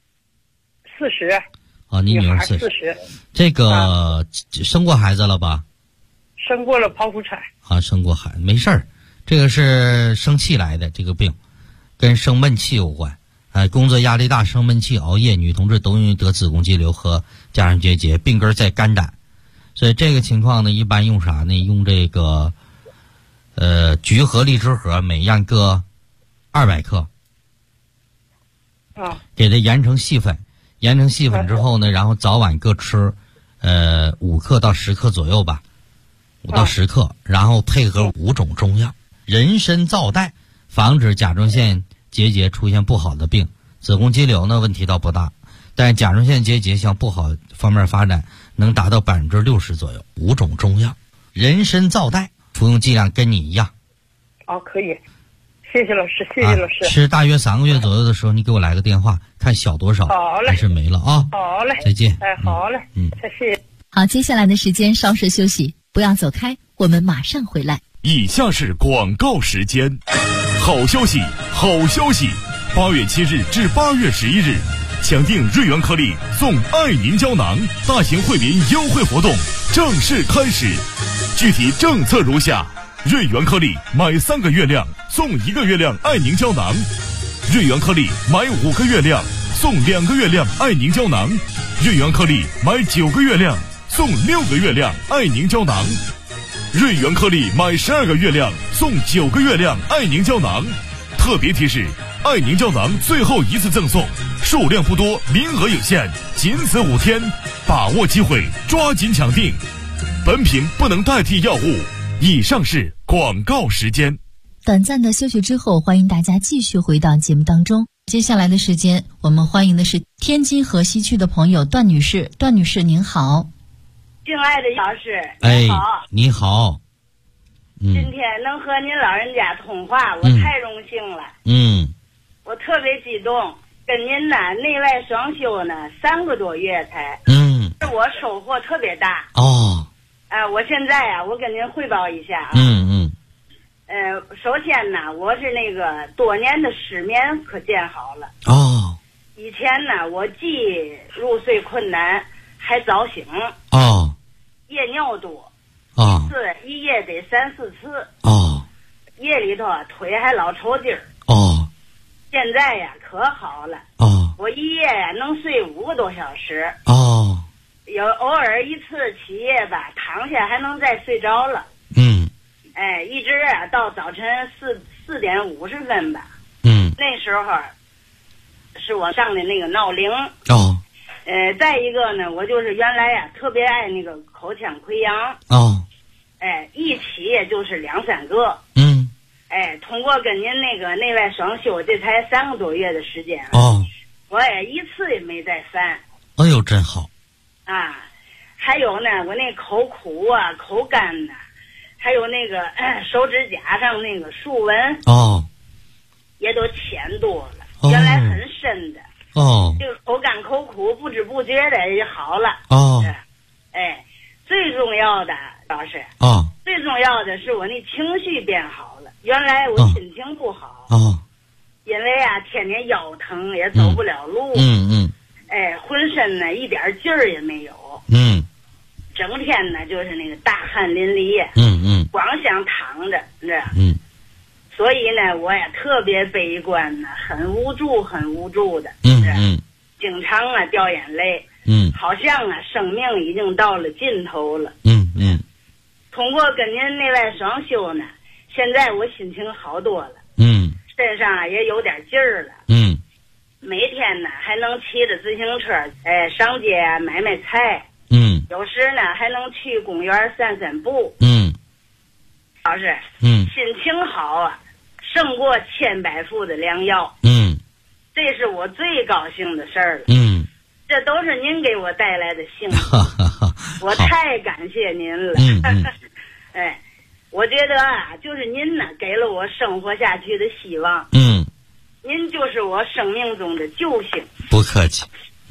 ？40。 啊，你女儿40。这个生过孩子了吧？ 生过了，剖腹产。 啊，生过孩子没事儿，这个是生气来的，这个病跟生闷气有关。工作压力大、生闷气、熬夜，女同志都容易得子宫肌瘤和甲状结节，病根在肝胆。所以这个情况呢，一般用啥呢？用这个菊和荔枝核，每样各200克， 给它研成细粉，研成细粉之后呢，然后早晚各吃5克到10克左右吧，5到10克，然后配合5种中药，人参皂苷，防止甲状腺结节出现不好的病。子宫肌瘤呢问题倒不大，但甲状腺结节向不好方面发展能达到60%左右。5种中药，人参皂苷服用剂量跟你一样。 可以，谢谢老师，谢谢老师。 吃大约3个月左右的时候，你给我来个电话，看小多少， 好嘞， 还是没了啊？ 好嘞， 再见。 好嘞，谢谢。 好，接下来的时间稍事休息，不要走开，我们马上回来。 以下是广告时间。好消息，好消息！8月7日至8月11日，抢订瑞元颗粒送爱凝胶囊大型惠民优惠活动正式开始。具体政策如下：瑞元颗粒买3个月量送1个月量爱凝胶囊，瑞元颗粒买5个月量送2个月量爱凝胶囊，瑞元颗粒买9个月量送6个月量爱凝胶囊，瑞元颗粒买12个月量送9个月亮爱凝胶囊。特别提示：爱凝胶囊最后一次赠送，数量不多，名额有限，仅此5天，把握机会，抓紧抢订。本品不能代替药物。以上是广告时间。 短暂的休息之后，欢迎大家继续回到节目当中。接下来的时间，我们欢迎的是天津河西区的朋友段女士。段女士您好。 敬爱的老师，你好。 你好。 今天能和您老人家通话，我太荣幸了。我特别激动，跟您呢内外双修呢3个多月才。我收获特别大。我现在我跟您汇报一下首先呢，我是那个多年的失眠可见好了。以前呢，我既入睡困难，还早醒。夜尿多。一夜得3、4次。夜里头腿还老抽筋儿。现在可好了。我一夜能睡5个多小时。有偶尔一次起夜吧，躺下还能再睡着了。一直到早晨4点50分吧。那时候是我上的那个闹铃。再一个呢，我就是原来特别爱那个口腔溃疡。一起也就是2、3个。通过跟您那个内外双修，这才3个多月的时间。我一次也没再犯。 哎呦，真好。 还有呢，我那口苦口干还有那个手指甲上那个竖纹也都浅多了。原来很深的。这个口干口苦不知不觉的也好了。最重要的老师最重要的是我那情绪变好了。原来我心情不好。因为天天腰疼，也走不了路。浑身呢一点劲儿也没有。整天呢就是那个大汗淋漓。光想躺着，你知道。所以呢，我也特别悲观呢，很无助的。经常掉眼泪。好像生命已经到了尽头了。通过跟您内外双修呢，现在我心情好多了。身上也有点劲儿了。每天呢还能骑着自行车上街买菜。有时呢还能去公园散步。老师，心情好胜过千百副的良药。这是我最高兴的事儿了。这都是您给我带来的幸福。我太感谢您了。我觉得就是您呢给了我生活下去的希望。您就是我生命中的救星。 不客气。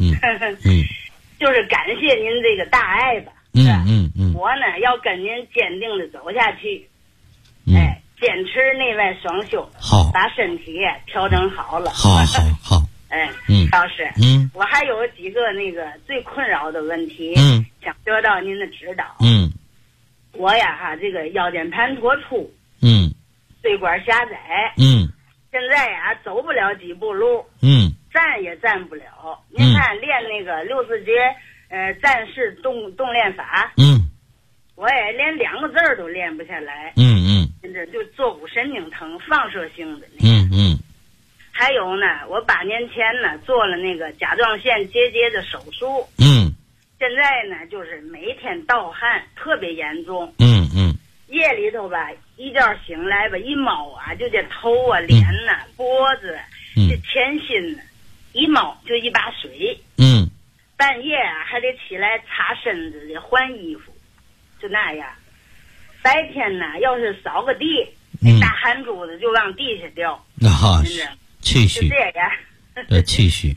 就是感谢您这个大爱吧。我呢要跟您坚定的走下去。坚持内外双修。 好。 把身体调整好了。 好。 老师。我还有几个那个最困扰的问题。想得到您的指导。我这个腰间盘突出。椎管狭窄。现在走不了几步路。站也站不了。您看练那个64节战士动练法。我也连2个字儿都练不下来。这就坐骨神经疼，放射性的那个。 还有呢，我8年前呢做了那个甲状腺结节的手术。现在呢就是每天盗汗，特别严重。夜里头吧，一觉醒来吧，一摸啊，就这头啊、脸呐、脖子，这前心呢，一摸就一把水。半夜啊还得起来擦身子的、换衣服，就那样。白天呢，要是扫个地，那大汗珠子就往地下掉。 气虚。 就这样。 气虚。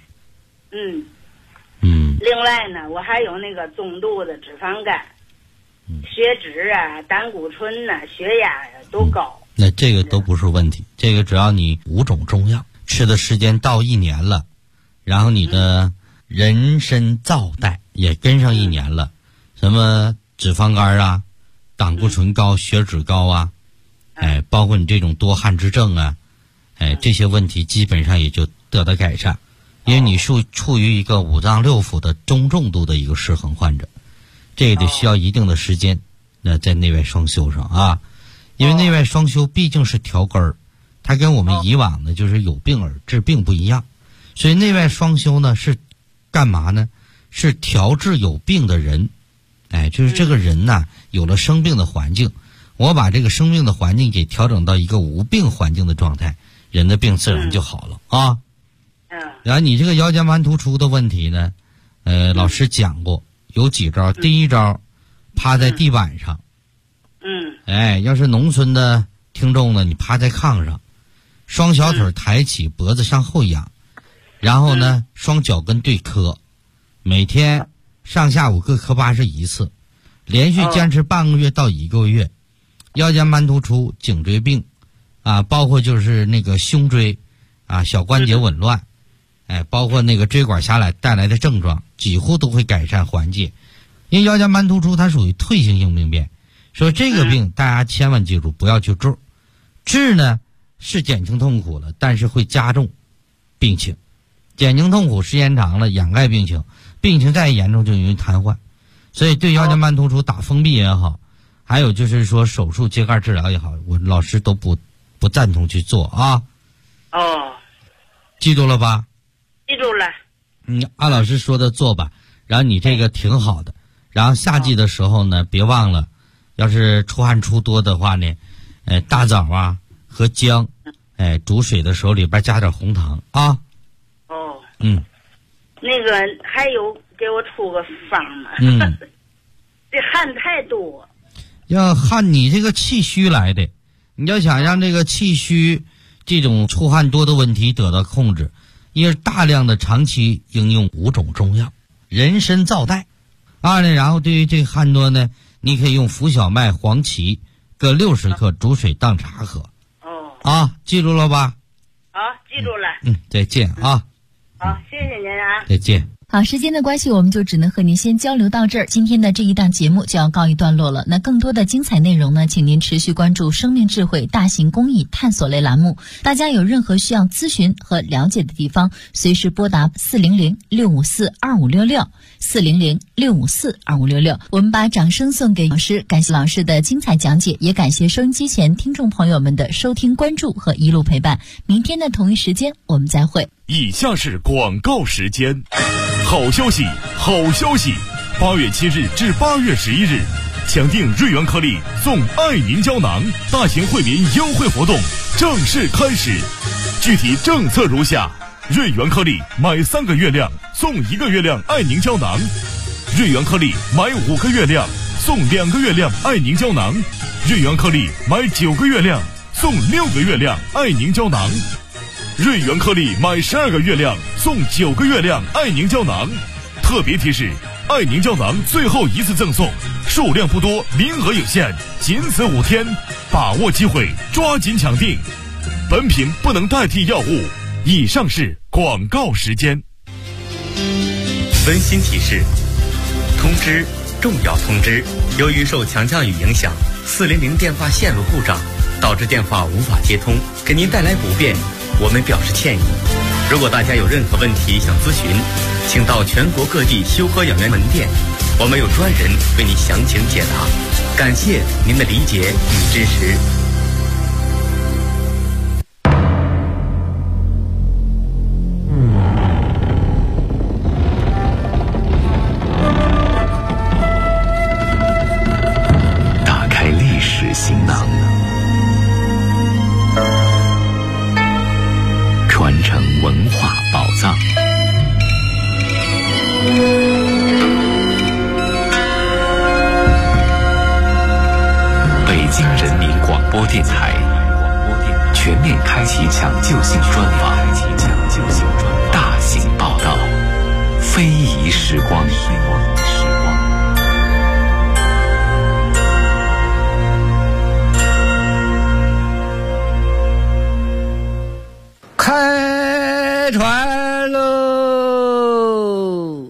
另外呢，我还有那个中度的脂肪肝，血脂啊、胆固醇呐、血压呀都高。 那这个都不是问题，这个只要你5种中药吃的时间到1年了，然后你的人参皂带也跟上1年了，什么脂肪肝啊、胆固醇高、血脂高啊，包括你这种多汗之症啊，这些问题基本上也就得到改善。因为你是处于一个5脏6腑的中重度的一个失衡患者，这也得需要一定的时间。那在内外双修上啊，因为内外双修毕竟是调根儿，它跟我们以往的就是有病而治病不一样，所以内外双修呢是干嘛呢？是调治有病的人，就是这个人呐有了生病的环境，我把这个生病的环境给调整到一个无病环境的状态，人的病自然就好了啊。然后你这个腰间盘突出的问题呢，老师讲过有几招。第一招，趴在地板上。要是农村的听众呢，你趴在炕上，双小腿抬起，脖子向后仰，然后呢，双脚跟对磕，每天上下午各磕81次，连续坚持半个月到1个月。腰间盘突出、颈椎病啊，包括就是那个胸椎啊、小关节紊乱。包括那个椎管狭窄带来的症状几乎都会改善缓解。因为腰间盘突出它属于退行性病变，所以这个病大家千万记住不要去治。治呢是减轻痛苦了，但是会加重病情。减轻痛苦时间长了掩盖病情，病情再严重就容易瘫痪。所以对腰间盘突出打封闭也好，还有就是说手术秸秆治疗也好，我老师都不赞同去做啊。记住了吧？ 记住了。 按老师说的做吧，然后你这个挺好的。然后夏季的时候呢，别忘了，要是出汗出多的话呢，大枣啊和姜，煮水的时候里边加点红糖啊。 那个还有给我出个方吗？这汗太多。 要汗你这个气虚来的，你要想让这个气虚这种出汗多的问题得到控制，因为大量的长期应用5种中药，人参皂带。然后对于这个汗多呢，你可以用浮小麦、黄芪各60克煮水当茶喝。记住了吧？ 好，记住了。 再见啊。 好，谢谢您啊。 再见。 好，时间的关系，我们就只能和您先交流到这儿。今天的这一档节目就要告一段落了。那更多的精彩内容呢，请您持续关注生命智慧大型公益探索类栏目。大家有任何需要咨询和了解的地方，随时拨打400-654-2566 400-654-2566。我们把掌声送给老师，感谢老师的精彩讲解，也感谢收音机前听众朋友们的收听、关注和一路陪伴。明天的同一时间我们再会。 以下是广告时间。好消息，好消息！8月7日至8月11日，抢订瑞元颗粒送爱凝胶囊大型惠民优惠活动正式开始。具体政策如下：瑞元颗粒买3个月亮送1个月亮爱凝胶囊；瑞元颗粒买5个月亮送2个月亮爱凝胶囊；瑞元颗粒买9个月亮送6个月亮爱凝胶囊；瑞元颗粒买12个月亮送9个月亮爱凝胶囊。特别提示：爱凝胶囊最后一次赠送，数量不多，名额有限，仅此5天，把握机会，抓紧抢订。本品不能代替药物。以上是广告时间。 温馨提示：通知，重要通知！由于受强降雨影响，400电话线路故障，导致电话无法接通，给您带来不便，我们表示歉意。如果大家有任何问题想咨询，请到全国各地修和养元门店，我们有专人为你详情解答。感谢您的理解与支持。 电台，全面开启抢救性专访，大型报道，非遗时光。 开船喽！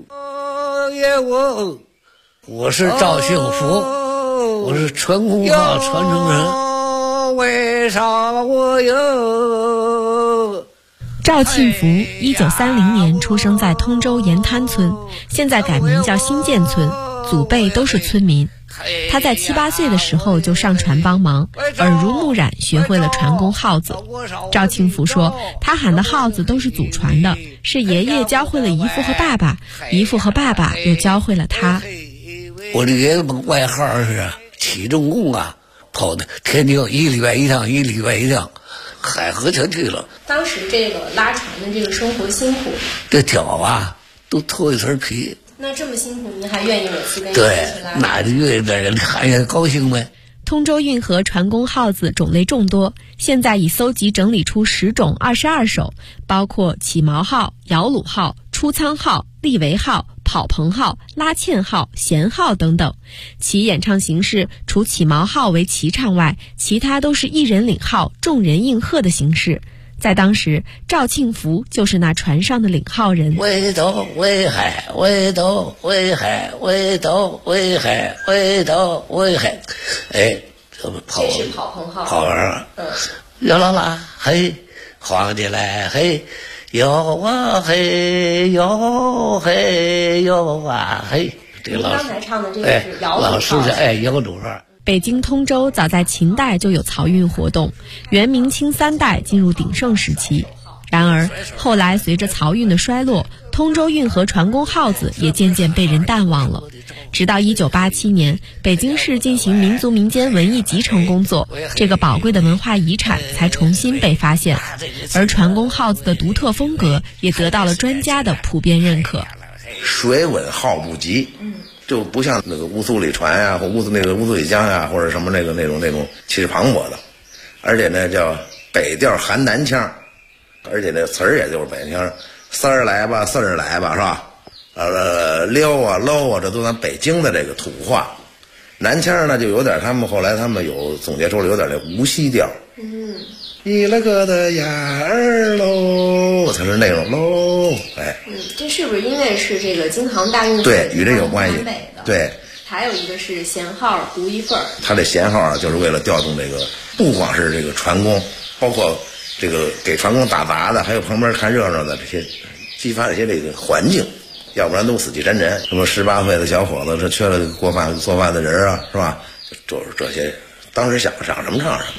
我是赵幸福，我是传功号传承人。为啥我有？ 赵庆福1930年出生在通州盐滩村，现在改名叫新建村，祖辈都是村民。他在7、8岁的时候就上船帮忙，耳濡目染学会了传功号子。赵庆福说，他喊的号子都是祖传的，是爷爷教会了姨父和爸爸，姨父和爸爸又教会了他。 我的爷爷外号是起重工啊，跑的天津1礼拜1趟，1礼拜1趟，海河全去了。 当时这个拉船的这个生活辛苦， 这脚啊都脱一层皮。 那这么辛苦，您还愿意每次跟人对，那就愿意在人看见高兴呗。 通州运河船工号子种类众多，现在已搜集整理出10种22首，包括起锚号、摇橹号、出舱号、立桅号、跑棚号、拉纤号、弦号等等。其演唱形式除起锚号为齐唱外，其他都是一人领号，众人应和的形式。在当时，赵庆福就是那船上的领号人。 为斗为海，为斗为海，为斗为海，为斗为海。哎，这不跑？ 这是跑棚号。 跑完了。哟啦啦，嘿，晃起来，嘿，哟啊嘿，哟嘿，哟啊嘿。 您刚才唱的这个是摇橹号。 老师是摇橹号。 北京通州早在秦代就有漕运活动，元明清3代进入鼎盛时期。然而后来随着漕运的衰落，通州运河船工号子也渐渐被人淡忘了。直到1987年，北京市进行民族民间文艺集成工作，这个宝贵的文化遗产才重新被发现，而船工号子的独特风格也得到了专家的普遍认可。 水稳号不急，就不像那个乌苏里船啊，或乌苏里江啊，或者什么那种气势磅礴的，而且呢叫北调含南腔，而且那词儿也就是北腔，丝儿来吧，四儿来吧，是吧？溜啊搂啊，这都咱北京的这个土话。南腔呢就有点，他们后来有总结出了有点那无锡调。一了个的呀儿喽，才是那种喽，哎。 这是不是因为是这个京杭大运河？ 对，与这有关系。对。 还有一个是弦号独一份儿。 它这弦号啊，就是为了调动这个，不光是这个船工，包括这个给船工打杂的，还有旁边看热闹的这些，激发一些这个环境，要不然都死气沉沉。什么18岁的小伙子，这缺了做饭的人啊，是吧？就是这些，当时想什么唱什么。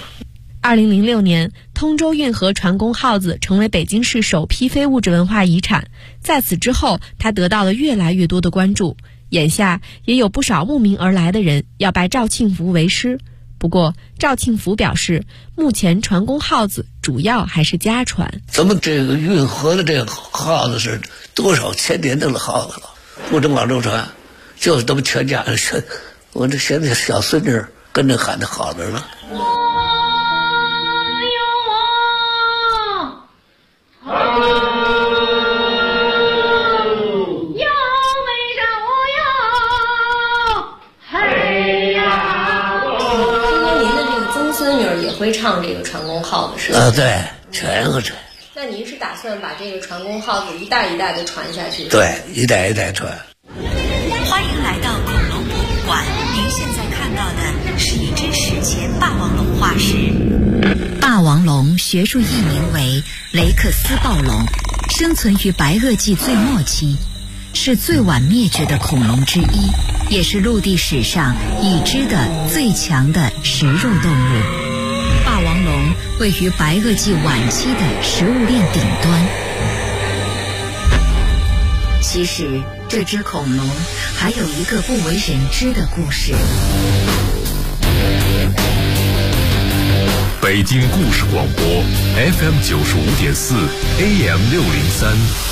2006年，通州运河船工号子成为北京市首批非物质文化遗产。在此之后，它得到了越来越多的关注。眼下也有不少慕名而来的人要拜赵庆福为师。不过，赵庆福表示，目前船工号子主要还是家传。 咱们这个运河的这个号子是多少千年的号子了，不能往周传，就是咱们全家人，我这现在小孙女跟着喊的号子了。 会唱这个船工号子是吧？ 对，全会传。 那您是打算把这个船工号子一代一代的传下去？ 对，一代一代传。 欢迎来到恐龙博物馆，您现在看到的是一只史前霸王龙化石。霸王龙学术译名为雷克斯暴龙，生存于白垩纪最末期，是最晚灭绝的恐龙之一，也是陆地史上已知的最强的食肉动物。霸王龙位于白垩纪晚期的食物链顶端。其实，这只恐龙还有一个不为人知的故事。 北京故事广播 FM 95.4 AM 603。